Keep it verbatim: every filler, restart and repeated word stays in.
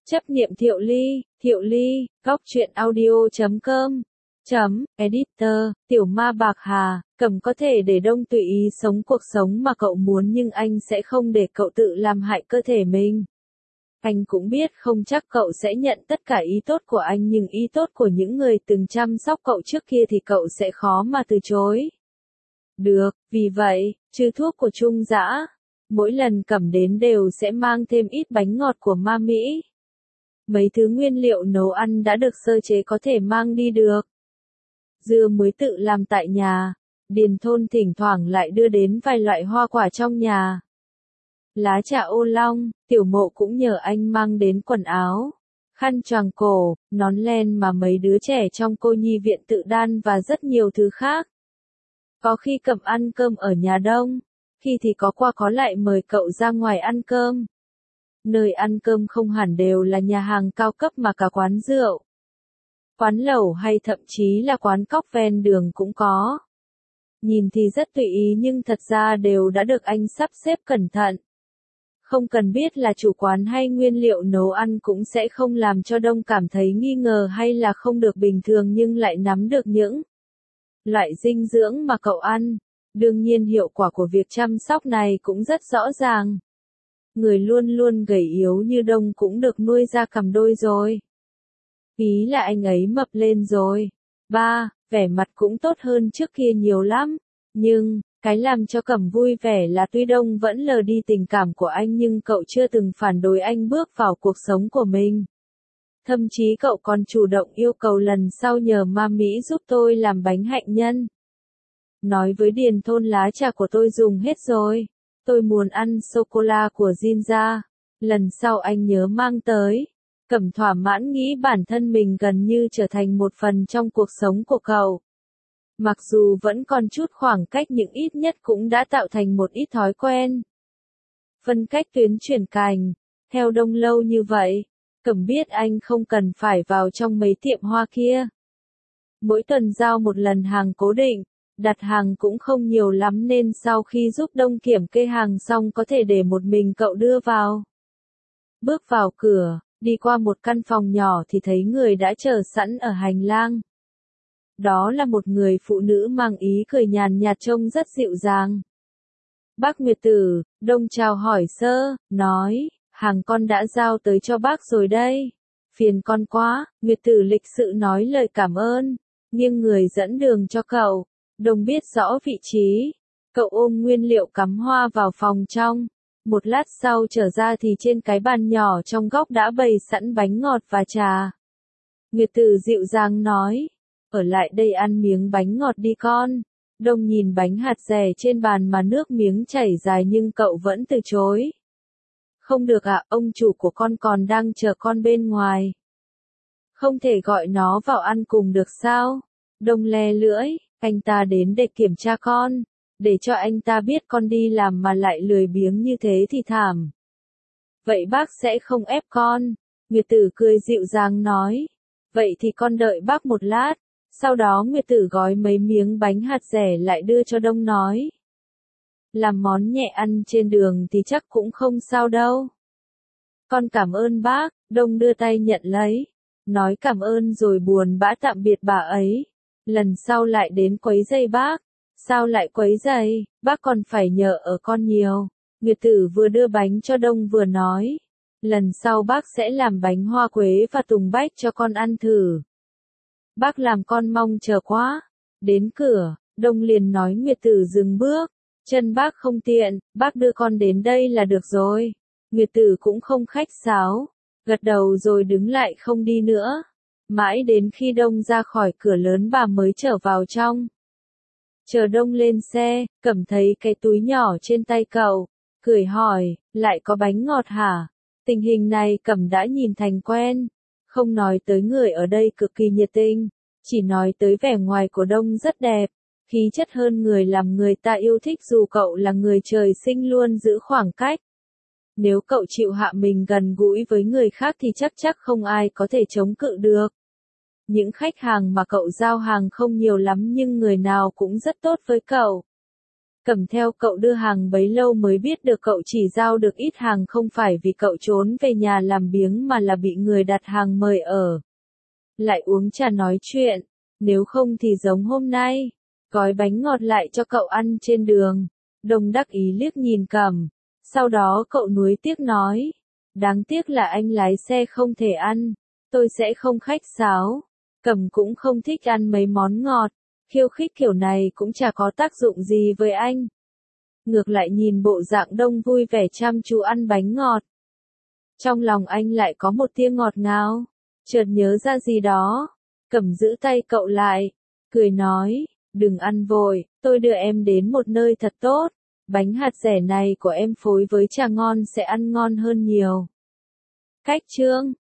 Chấp niệm Thiệu Ly, Thiệu Ly, góc truyện audio chấm com, chấm, editor, tiểu ma bạc hà, Cẩm có thể để Đông tùy ý sống cuộc sống mà cậu muốn nhưng anh sẽ không để cậu tự làm hại cơ thể mình. Anh cũng biết không chắc cậu sẽ nhận tất cả ý tốt của anh nhưng ý tốt của những người từng chăm sóc cậu trước kia thì cậu sẽ khó mà từ chối. Được, vì vậy, trừ thuốc của Trung Dã, mỗi lần Cẩm đến đều sẽ mang thêm ít bánh ngọt của Ma Mỹ. Mấy thứ nguyên liệu nấu ăn đã được sơ chế có thể mang đi được. Dưa muối tự làm tại nhà, Điền Thôn thỉnh thoảng lại đưa đến vài loại hoa quả trong nhà. Lá trà ô long, Tiểu Mộ cũng nhờ anh mang đến quần áo, khăn choàng cổ, nón len mà mấy đứa trẻ trong cô nhi viện tự đan và rất nhiều thứ khác. Có khi Cẩm ăn cơm ở nhà Đông, khi thì có qua có lại mời cậu ra ngoài ăn cơm. Nơi ăn cơm không hẳn đều là nhà hàng cao cấp mà cả quán rượu, quán lẩu hay thậm chí là quán cóc ven đường cũng có. Nhìn thì rất tùy ý nhưng thật ra đều đã được anh sắp xếp cẩn thận. Không cần biết là chủ quán hay nguyên liệu nấu ăn cũng sẽ không làm cho Đông cảm thấy nghi ngờ hay là không được bình thường nhưng lại nắm được những loại dinh dưỡng mà cậu ăn. Đương nhiên hiệu quả của việc chăm sóc này cũng rất rõ ràng. Người luôn luôn gầy yếu như Đông cũng được nuôi ra cầm đôi rồi. Ý là anh ấy mập lên rồi. Ba, vẻ mặt cũng tốt hơn trước kia nhiều lắm. Nhưng, cái làm cho Cẩm vui vẻ là tuy Đông vẫn lờ đi tình cảm của anh nhưng cậu chưa từng phản đối anh bước vào cuộc sống của mình. Thậm chí cậu còn chủ động yêu cầu lần sau nhờ Ma Mỹ giúp tôi làm bánh hạnh nhân. Nói với Điền Thôn lá trà của tôi dùng hết rồi. Tôi muốn ăn sô-cô-la của Jinja. Lần sau anh nhớ mang tới. Cẩm thỏa mãn nghĩ bản thân mình gần như trở thành một phần trong cuộc sống của cậu. Mặc dù vẫn còn chút khoảng cách nhưng ít nhất cũng đã tạo thành một ít thói quen. Phân cách tuyến chuyển cành. Theo Đông lâu như vậy, Cẩm biết anh không cần phải vào trong mấy tiệm hoa kia. Mỗi tuần giao một lần hàng cố định. Đặt hàng cũng không nhiều lắm nên sau khi giúp Đông kiểm kê hàng xong có thể để một mình cậu đưa vào. Bước vào cửa, đi qua một căn phòng nhỏ thì thấy người đã chờ sẵn ở hành lang. Đó là một người phụ nữ mang ý cười nhàn nhạt trông rất dịu dàng. Bác Nguyệt Tử, Đông chào hỏi sơ, nói, hàng con đã giao tới cho bác rồi đây. Phiền con quá, Nguyệt Tử lịch sự nói lời cảm ơn, nghiêng người dẫn đường cho cậu. Đông biết rõ vị trí, cậu ôm nguyên liệu cắm hoa vào phòng trong. Một lát sau trở ra thì trên cái bàn nhỏ trong góc đã bày sẵn bánh ngọt và trà. Nguyệt Tử dịu dàng nói, ở lại đây ăn miếng bánh ngọt đi con. Đông nhìn bánh hạt dẻ trên bàn mà nước miếng chảy dài nhưng cậu vẫn từ chối. Không được ạ, ông chủ của con còn đang chờ con bên ngoài. Không thể gọi nó vào ăn cùng được sao? Đông le lưỡi. Anh ta đến để kiểm tra con, để cho anh ta biết con đi làm mà lại lười biếng như thế thì thảm. Vậy bác sẽ không ép con, Nguyệt Tử cười dịu dàng nói. Vậy thì con đợi bác một lát, sau đó Nguyệt Tử gói mấy miếng bánh hạt dẻ lại đưa cho Đông nói. Làm món nhẹ ăn trên đường thì chắc cũng không sao đâu. Con cảm ơn bác, Đông đưa tay nhận lấy, nói cảm ơn rồi buồn bã tạm biệt bà ấy. Lần sau lại đến quấy rầy bác. Sao lại quấy rầy, bác còn phải nhờ ở con nhiều. Nguyệt Tử vừa đưa bánh cho Đông vừa nói. Lần sau bác sẽ làm bánh hoa quế và tùng bách cho con ăn thử. Bác làm con mong chờ quá. Đến cửa, Đông liền nói Nguyệt Tử dừng bước. Chân bác không tiện, bác đưa con đến đây là được rồi. Nguyệt Tử cũng không khách sáo. Gật đầu rồi đứng lại không đi nữa. Mãi đến khi Đông ra khỏi cửa lớn bà mới trở vào trong. Chờ Đông lên xe, Cẩm thấy cái túi nhỏ trên tay cậu, cười hỏi, lại có bánh ngọt hả? Tình hình này Cẩm đã nhìn thành quen, không nói tới người ở đây cực kỳ nhiệt tình, chỉ nói tới vẻ ngoài của Đông rất đẹp, khí chất hơn người làm người ta yêu thích dù cậu là người trời sinh luôn giữ khoảng cách. Nếu cậu chịu hạ mình gần gũi với người khác thì chắc chắc không ai có thể chống cự được. Những khách hàng mà cậu giao hàng không nhiều lắm nhưng người nào cũng rất tốt với cậu. Cầm theo cậu đưa hàng bấy lâu mới biết được cậu chỉ giao được ít hàng không phải vì cậu trốn về nhà làm biếng mà là bị người đặt hàng mời ở. Lại uống trà nói chuyện, nếu không thì giống hôm nay, gói bánh ngọt lại cho cậu ăn trên đường. Đồng đắc ý liếc nhìn Cẩm, sau đó cậu nuối tiếc nói, đáng tiếc là anh lái xe không thể ăn, tôi sẽ không khách sáo. Cẩm cũng không thích ăn mấy món ngọt, khiêu khích kiểu này cũng chả có tác dụng gì với anh. Ngược lại nhìn bộ dạng Đông vui vẻ chăm chú ăn bánh ngọt. Trong lòng anh lại có một tia ngọt ngào, chợt nhớ ra gì đó. Cẩm giữ tay cậu lại, cười nói, đừng ăn vội, tôi đưa em đến một nơi thật tốt. Bánh hạt dẻ này của em phối với trà ngon sẽ ăn ngon hơn nhiều. Cách chương